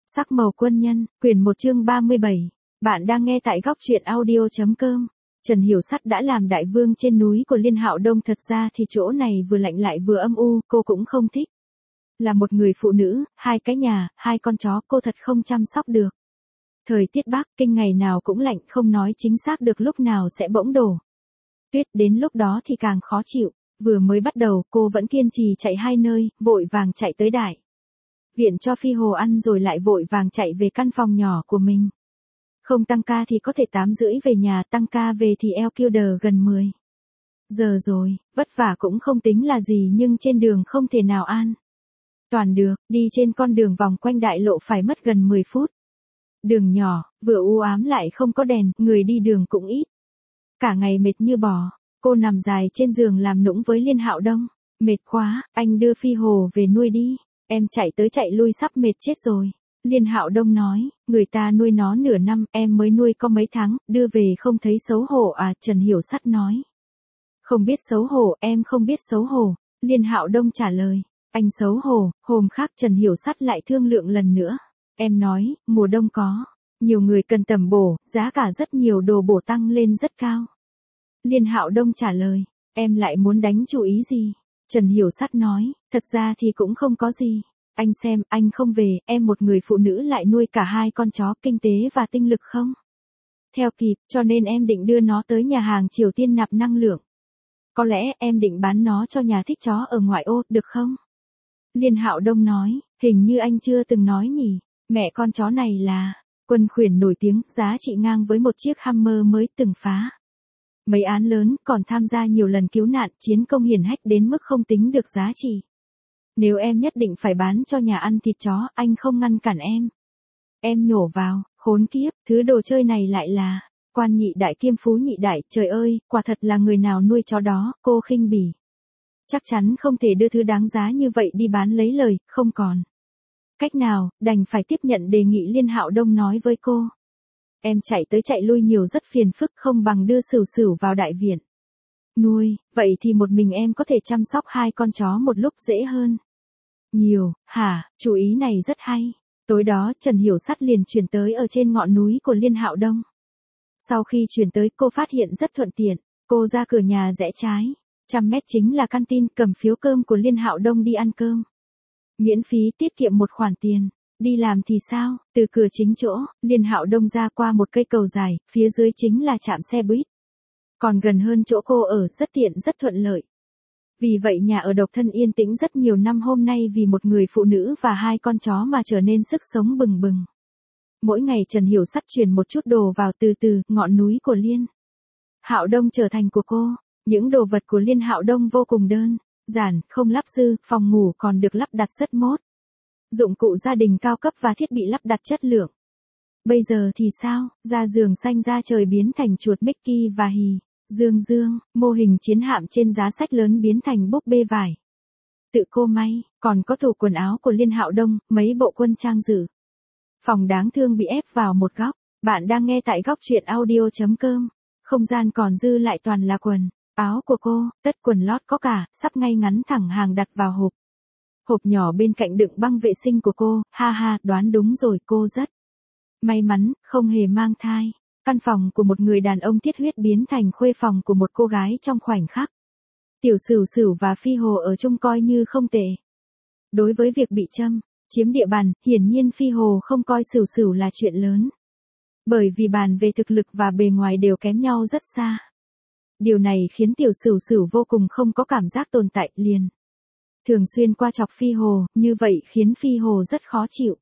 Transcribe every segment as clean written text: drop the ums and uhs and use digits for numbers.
Sắc màu quân nhân, quyển 1 chương 37. Bạn đang nghe tại góc truyện audio.com. Trần Hiểu Sắt đã làm đại vương trên núi của Liên Hạo Đông, thật ra thì chỗ này vừa lạnh lại vừa âm u, cô cũng không thích. Là một người phụ nữ, 2 cái nhà, 2 con chó, cô thật không chăm sóc được. Thời tiết Bắc Kinh ngày nào cũng lạnh, không nói chính xác được lúc nào sẽ bỗng đổ tuyết, đến lúc đó thì càng khó chịu. Vừa mới bắt đầu, cô vẫn kiên trì chạy 2 nơi, vội vàng chạy tới đại viện cho Phi Hồ ăn rồi lại vội vàng chạy về căn phòng nhỏ của mình. Không tăng ca thì có thể 8:30 về nhà, tăng ca về thì eo kêu đờ gần 10 giờ rồi, vất vả cũng không tính là gì, nhưng trên đường không thể nào an toàn được, đi trên con đường vòng quanh đại lộ phải mất gần 10 phút. Đường nhỏ, vừa u ám lại không có đèn, người đi đường cũng ít. Cả ngày mệt như bò, cô nằm dài trên giường làm nũng với Liên Hạo Đông. Mệt quá, anh đưa Phi Hồ về nuôi đi. Em chạy tới chạy lui sắp mệt chết rồi. Liên Hạo Đông nói, người ta nuôi nó nửa năm, em mới nuôi có mấy tháng, đưa về không thấy xấu hổ à? Trần Hiểu Sắt nói. Không biết xấu hổ, em không biết xấu hổ. Liên Hạo Đông trả lời, anh xấu hổ. Hôm khác Trần Hiểu Sắt lại thương lượng lần nữa. Em nói, mùa đông có nhiều người cần tầm bổ, giá cả rất nhiều đồ bổ tăng lên rất cao. Liên Hạo Đông trả lời, em lại muốn đánh chủ ý gì? Trần Hiểu Sắt nói, thật ra thì cũng không có gì. Anh xem, anh không về, em một người phụ nữ lại nuôi cả 2 con chó, kinh tế và tinh lực không theo kịp, cho nên em định đưa nó tới nhà hàng Triều Tiên nạp năng lượng. Có lẽ em định bán nó cho nhà thích chó ở ngoại ô, được không? Liên Hạo Đông nói, hình như anh chưa từng nói nhỉ, mẹ con chó này là quân khuyển nổi tiếng, giá trị ngang với một chiếc Hammer mới từng phá mấy án lớn, còn tham gia nhiều lần cứu nạn, chiến công hiển hách đến mức không tính được giá trị. Nếu em nhất định phải bán cho nhà ăn thịt chó, anh không ngăn cản em. Em nhổ vào, khốn kiếp, thứ đồ chơi này lại là quan nhị đại kiêm phú nhị đại, trời ơi, quả thật là người nào nuôi chó đó, cô khinh bỉ. Chắc chắn không thể đưa thứ đáng giá như vậy đi bán lấy lời, không còn cách nào, đành phải tiếp nhận đề nghị. Liên Hạo Đông nói với cô. Em chạy tới chạy lui nhiều rất phiền phức, không bằng đưa Sửu Sửu vào đại viện nuôi, vậy thì một mình em có thể chăm sóc 2 con chó một lúc dễ hơn nhiều. Hả, chủ ý này rất hay. Tối đó Trần Hiểu Sắt liền chuyển tới ở trên ngọn núi của Liên Hạo Đông. Sau khi chuyển tới, cô phát hiện rất thuận tiện. Cô ra cửa nhà rẽ trái, 100 mét chính là canteen, cầm phiếu cơm của Liên Hạo Đông đi ăn cơm miễn phí, tiết kiệm một khoản tiền. Đi làm thì sao? Từ cửa chính chỗ Liên Hạo Đông ra qua một cây cầu dài, phía dưới chính là trạm xe buýt. Còn gần hơn chỗ cô ở, rất tiện, rất thuận lợi. Vì vậy nhà ở độc thân yên tĩnh rất nhiều năm, hôm nay vì một người phụ nữ và 2 con chó mà trở nên sức sống bừng bừng. Mỗi ngày Trần Hiểu Sắt truyền một chút đồ vào, từ từ, ngọn núi của Liên Hạo Đông trở thành của cô. Những đồ vật của Liên Hạo Đông vô cùng đơn giản, không lắp dư, phòng ngủ còn được lắp đặt rất mốt. Dụng cụ gia đình cao cấp và thiết bị lắp đặt chất lượng. Bây giờ thì sao? Ra giường xanh ra trời biến thành chuột Mickey và hì Dương Dương, mô hình chiến hạm trên giá sách lớn biến thành búp bê vải tự cô may, còn có tủ quần áo của Liên Hạo Đông, mấy bộ quân trang dự phòng đáng thương bị ép vào một góc. Bạn đang nghe tại góc truyện audio.com. Không gian còn dư lại toàn là quần áo của cô, tất quần lót có cả, sắp ngay ngắn thẳng hàng đặt vào hộp. Hộp nhỏ bên cạnh đựng băng vệ sinh của cô, ha ha, đoán đúng rồi, cô rất may mắn, không hề mang thai. Căn phòng của một người đàn ông thiết huyết biến thành khuê phòng của một cô gái trong khoảnh khắc. Tiểu Sửu Sửu và Phi Hồ ở chung coi như không tệ. Đối với việc bị chiếm địa bàn, hiển nhiên Phi Hồ không coi Sửu Sửu là chuyện lớn. Bởi vì bàn về thực lực và bề ngoài đều kém nhau rất xa. Điều này khiến Tiểu Sửu Sửu vô cùng không có cảm giác tồn tại, liền thường xuyên qua chọc Phi Hồ, như vậy khiến Phi Hồ rất khó chịu.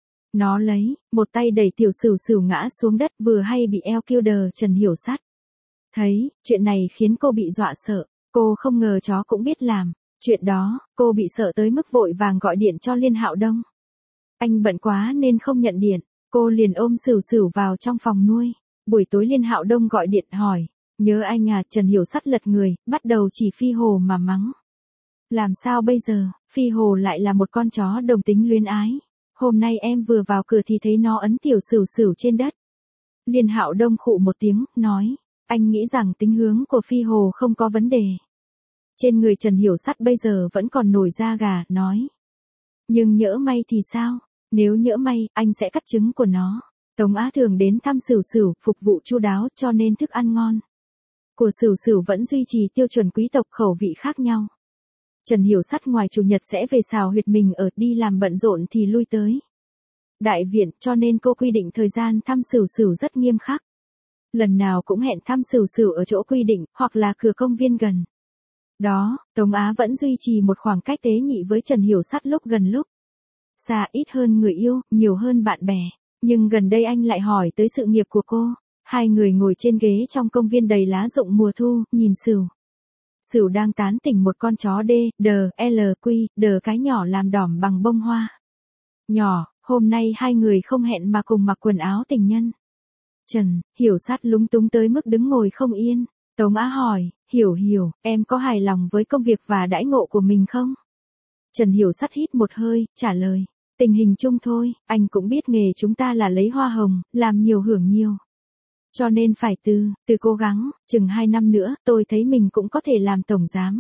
Nó lấy một tay đẩy Tiểu Sửu Sửu ngã xuống đất, vừa hay bị eo kêu đờ. Trần Hiểu Sắt thấy chuyện này khiến cô bị dọa sợ. Cô không ngờ chó cũng biết làm chuyện đó, cô bị sợ tới mức vội vàng gọi điện cho Liên Hạo Đông. Anh bận quá nên không nhận điện, cô liền ôm Sửu Sửu vào trong phòng nuôi. Buổi tối Liên Hạo Đông gọi điện hỏi, nhớ anh à? Trần Hiểu Sắt lật người, bắt đầu chỉ Phi Hồ mà mắng. Làm sao bây giờ? Phi Hồ lại là một con chó đồng tính luyến ái. Hôm nay em vừa vào cửa thì thấy nó ấn Tiểu Sửu Sửu trên đất. Liên Hạo Đông khụ một tiếng, nói, anh nghĩ rằng tính hướng của Phi Hồ không có vấn đề. Trên người Trần Hiểu Sắt bây giờ vẫn còn nổi da gà, nói. Nhưng nhỡ may thì sao? Nếu nhỡ may, anh sẽ cắt trứng của nó. Tống Á thường đến thăm Sửu Sửu, phục vụ chu đáo cho nên thức ăn ngon của Sửu Sửu vẫn duy trì tiêu chuẩn quý tộc khẩu vị khác nhau. Trần Hiểu Sắt ngoài chủ nhật sẽ về xào huyệt mình ở, đi làm bận rộn thì lui tới đại viện, cho nên cô quy định thời gian thăm Sửu Sửu rất nghiêm khắc. Lần nào cũng hẹn thăm Sửu Sửu ở chỗ quy định, hoặc là cửa công viên gần đó. Tống Á vẫn duy trì một khoảng cách tế nhị với Trần Hiểu Sắt, lúc gần lúc xa, ít hơn người yêu, nhiều hơn bạn bè. Nhưng gần đây anh lại hỏi tới sự nghiệp của cô. Hai người ngồi trên ghế trong công viên đầy lá rụng mùa thu, nhìn Sửu Sửu đang tán tỉnh một con chó đờ cái nhỏ làm đỏm bằng bông hoa nhỏ. Hôm nay hai người không hẹn mà cùng mặc quần áo tình nhân. Trần Hiểu Sắt lúng túng tới mức đứng ngồi không yên. Tống Á hỏi, Hiểu, em có hài lòng với công việc và đãi ngộ của mình không? Trần Hiểu Sắt hít một hơi, trả lời, tình hình chung thôi, anh cũng biết nghề chúng ta là lấy hoa hồng, làm nhiều hưởng nhiều. Cho nên phải từ cố gắng, chừng 2 năm nữa, tôi thấy mình cũng có thể làm tổng giám.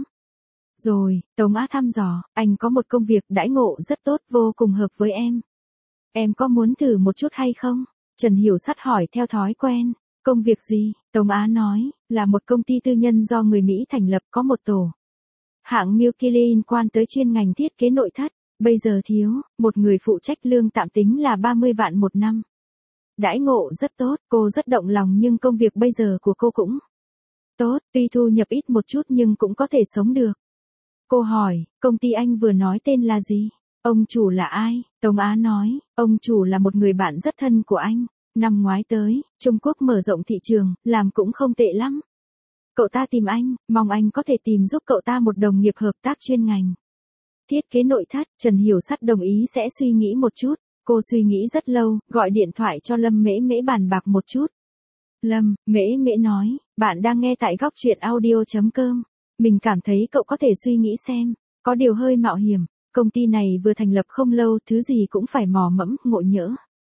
Rồi, Tống Á thăm dò, anh có một công việc đãi ngộ rất tốt, vô cùng hợp với em. Em có muốn thử một chút hay không? Trần Hiểu Sắt hỏi theo thói quen. Công việc gì? Tống Á nói, là một công ty tư nhân do người Mỹ thành lập, có một tổ hãng Michelin quan tới chuyên ngành thiết kế nội thất. Bây giờ thiếu một người phụ trách, lương tạm tính là 30 vạn một năm. Đãi ngộ rất tốt, cô rất động lòng, nhưng công việc bây giờ của cô cũng tốt, tuy thu nhập ít một chút nhưng cũng có thể sống được. Cô hỏi, công ty anh vừa nói tên là gì? Ông chủ là ai? Tống Á nói, ông chủ là một người bạn rất thân của anh. Năm ngoái tới Trung Quốc mở rộng thị trường, làm cũng không tệ lắm. Cậu ta tìm anh, mong anh có thể tìm giúp cậu ta một đồng nghiệp hợp tác chuyên ngành thiết kế nội thất. Trần Hiểu Sắt đồng ý sẽ suy nghĩ một chút. Cô suy nghĩ rất lâu, gọi điện thoại cho Lâm Mễ Mễ bàn bạc một chút. Lâm Mễ Mễ nói, bạn đang nghe tại góc truyện audio.com. Mình cảm thấy cậu có thể suy nghĩ xem, có điều hơi mạo hiểm. Công ty này vừa thành lập không lâu, thứ gì cũng phải mò mẫm, ngộ nhỡ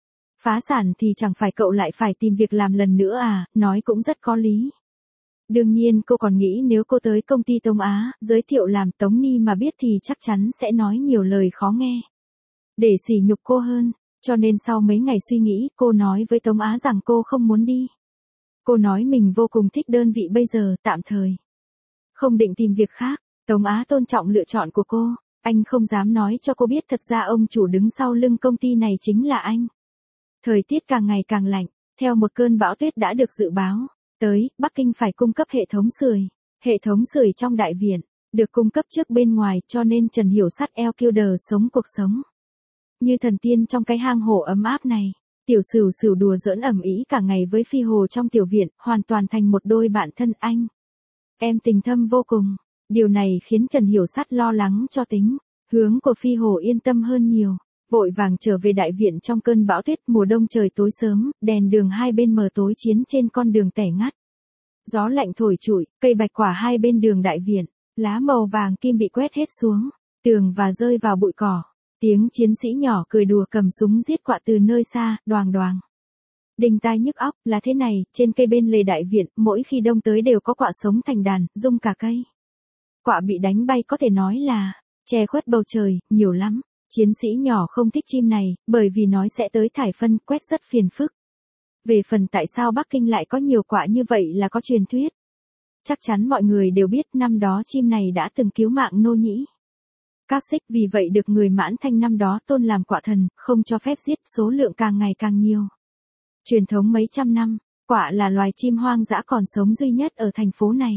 phá sản thì chẳng phải cậu lại phải tìm việc làm lần nữa à? Nói cũng rất có lý. Đương nhiên cô còn nghĩ nếu cô tới công ty Tống Á, giới thiệu làm Tống Ni mà biết thì chắc chắn sẽ nói nhiều lời khó nghe, để sỉ nhục cô hơn. Cho nên sau mấy ngày suy nghĩ, cô nói với Tống Á rằng cô không muốn đi. Cô nói mình vô cùng thích đơn vị bây giờ, tạm thời không định tìm việc khác. Tống Á tôn trọng lựa chọn của cô. Anh không dám nói cho cô biết thật ra ông chủ đứng sau lưng công ty này chính là anh. Thời tiết càng ngày càng lạnh, theo một cơn bão tuyết đã được dự báo tới, Bắc Kinh phải cung cấp hệ thống sưởi. Hệ thống sưởi trong đại viện được cung cấp trước bên ngoài, cho nên Trần Hiểu Sắt Elkilder sống cuộc sống như thần tiên trong cái hang hổ ấm áp này. Tiểu Sửu Sửu đùa giỡn ầm ĩ cả ngày với Phi Hồ trong tiểu viện, hoàn toàn thành một đôi bạn thân anh em tình thâm vô cùng. Điều này khiến Trần Hiểu Sắt lo lắng cho tính hướng của Phi Hồ, yên tâm hơn nhiều. Vội vàng trở về đại viện trong cơn bão tuyết. Mùa đông trời tối sớm, đèn đường hai bên mờ tối chiến trên con đường tẻ ngắt. Gió lạnh thổi trụi, cây bạch quả hai bên đường đại viện, lá màu vàng kim bị quét hết xuống tường và rơi vào bụi cỏ. Tiếng chiến sĩ nhỏ cười đùa cầm súng giết quạ từ nơi xa, đoàng đoàng. Đinh tai nhức óc. Là thế này, trên cây bên lề đại viện, mỗi khi đông tới đều có quạ sống thành đàn, rung cả cây. Quạ bị đánh bay có thể nói là che khuất bầu trời, nhiều lắm. Chiến sĩ nhỏ không thích chim này, bởi vì nói sẽ tới thải phân, quét rất phiền phức. Về phần tại sao Bắc Kinh lại có nhiều quạ như vậy là có truyền thuyết. Chắc chắn mọi người đều biết năm đó chim này đã từng cứu mạng Nô Nhĩ Các Xích, vì vậy được người Mãn Thanh năm đó tôn làm quạ thần, không cho phép giết, số lượng càng ngày càng nhiều. Truyền thống mấy trăm năm, quạ là loài chim hoang dã còn sống duy nhất ở thành phố này.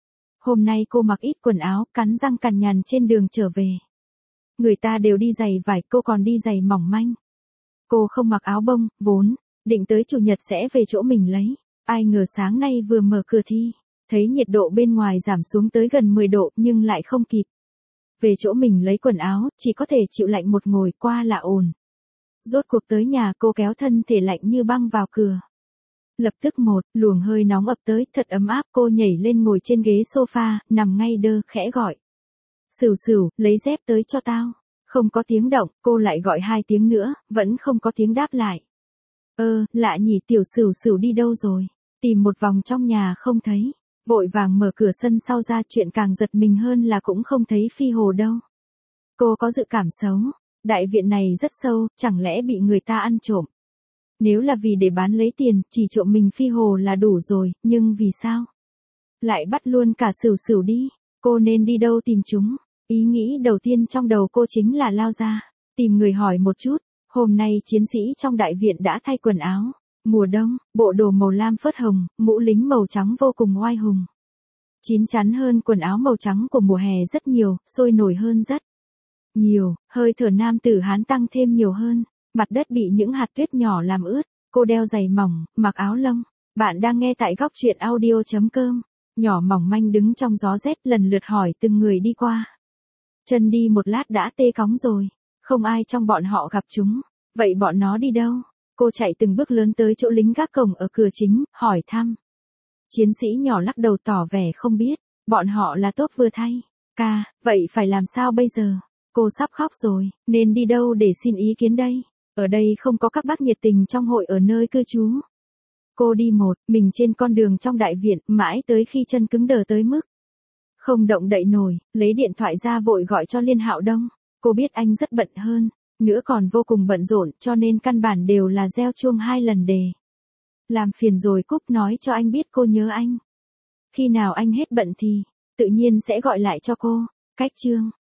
Hôm nay cô mặc ít quần áo, cắn răng cằn nhằn trên đường trở về. Người ta đều đi giày vải, cô còn đi giày mỏng manh. Cô không mặc áo bông, vốn định tới chủ nhật sẽ về chỗ mình lấy. Ai ngờ sáng nay vừa mở cửa thi, thấy nhiệt độ bên ngoài giảm xuống tới gần 10 độ nhưng lại không kịp về chỗ mình lấy quần áo, chỉ có thể chịu lạnh một ngồi qua là ổn. Rốt cuộc tới nhà, cô kéo thân thể lạnh như băng vào cửa. Lập tức một luồng hơi nóng ập tới, thật ấm áp. Cô nhảy lên ngồi trên ghế sofa, nằm ngay đơ, khẽ gọi. Sửu Sửu, lấy dép tới cho tao. Không có tiếng động, cô lại gọi 2 tiếng nữa, vẫn không có tiếng đáp lại. Lạ nhỉ, tiểu Sửu Sửu đi đâu rồi? Tìm một vòng trong nhà không thấy. Vội vàng mở cửa sân sau ra, chuyện càng giật mình hơn là cũng không thấy Phi Hồ đâu. Cô có dự cảm xấu. Đại viện này rất sâu, chẳng lẽ bị người ta ăn trộm? Nếu là vì để bán lấy tiền, chỉ trộm mình Phi Hồ là đủ rồi, nhưng vì sao? Lại bắt luôn cả Sửu Sửu đi, cô nên đi đâu tìm chúng? Ý nghĩ đầu tiên trong đầu cô chính là lao ra, tìm người hỏi một chút. Hôm nay chiến sĩ trong đại viện đã thay quần áo. Mùa đông, bộ đồ màu lam phớt hồng, mũ lính màu trắng vô cùng oai hùng. Chín chắn hơn quần áo màu trắng của mùa hè rất nhiều, sôi nổi hơn rất nhiều, hơi thở nam tử Hán tăng thêm nhiều hơn. Mặt đất bị những hạt tuyết nhỏ làm ướt, cô đeo giày mỏng, mặc áo lông. Bạn đang nghe tại góc truyện audio.com. Nhỏ mỏng manh đứng trong gió rét lần lượt hỏi từng người đi qua. Chân đi một lát đã tê cóng rồi, không ai trong bọn họ gặp chúng. Vậy bọn nó đi đâu? Cô chạy từng bước lớn tới chỗ lính gác cổng ở cửa chính, hỏi thăm. Chiến sĩ nhỏ lắc đầu tỏ vẻ không biết, bọn họ là tốt vừa thay. Ca, vậy phải làm sao bây giờ? Cô sắp khóc rồi, nên đi đâu để xin ý kiến đây? Ở đây không có các bác nhiệt tình trong hội ở nơi cư trú. Cô đi một mình trên con đường trong đại viện, mãi tới khi chân cứng đờ tới mức không động đậy nổi, lấy điện thoại ra vội gọi cho Liên Hạo Đông. Cô biết anh rất bận hơn, nữa còn vô cùng bận rộn, cho nên căn bản đều là reo chuông 2 lần đề. Làm phiền rồi cúp, nói cho anh biết cô nhớ anh. Khi nào anh hết bận thì, tự nhiên sẽ gọi lại cho cô. Cách chương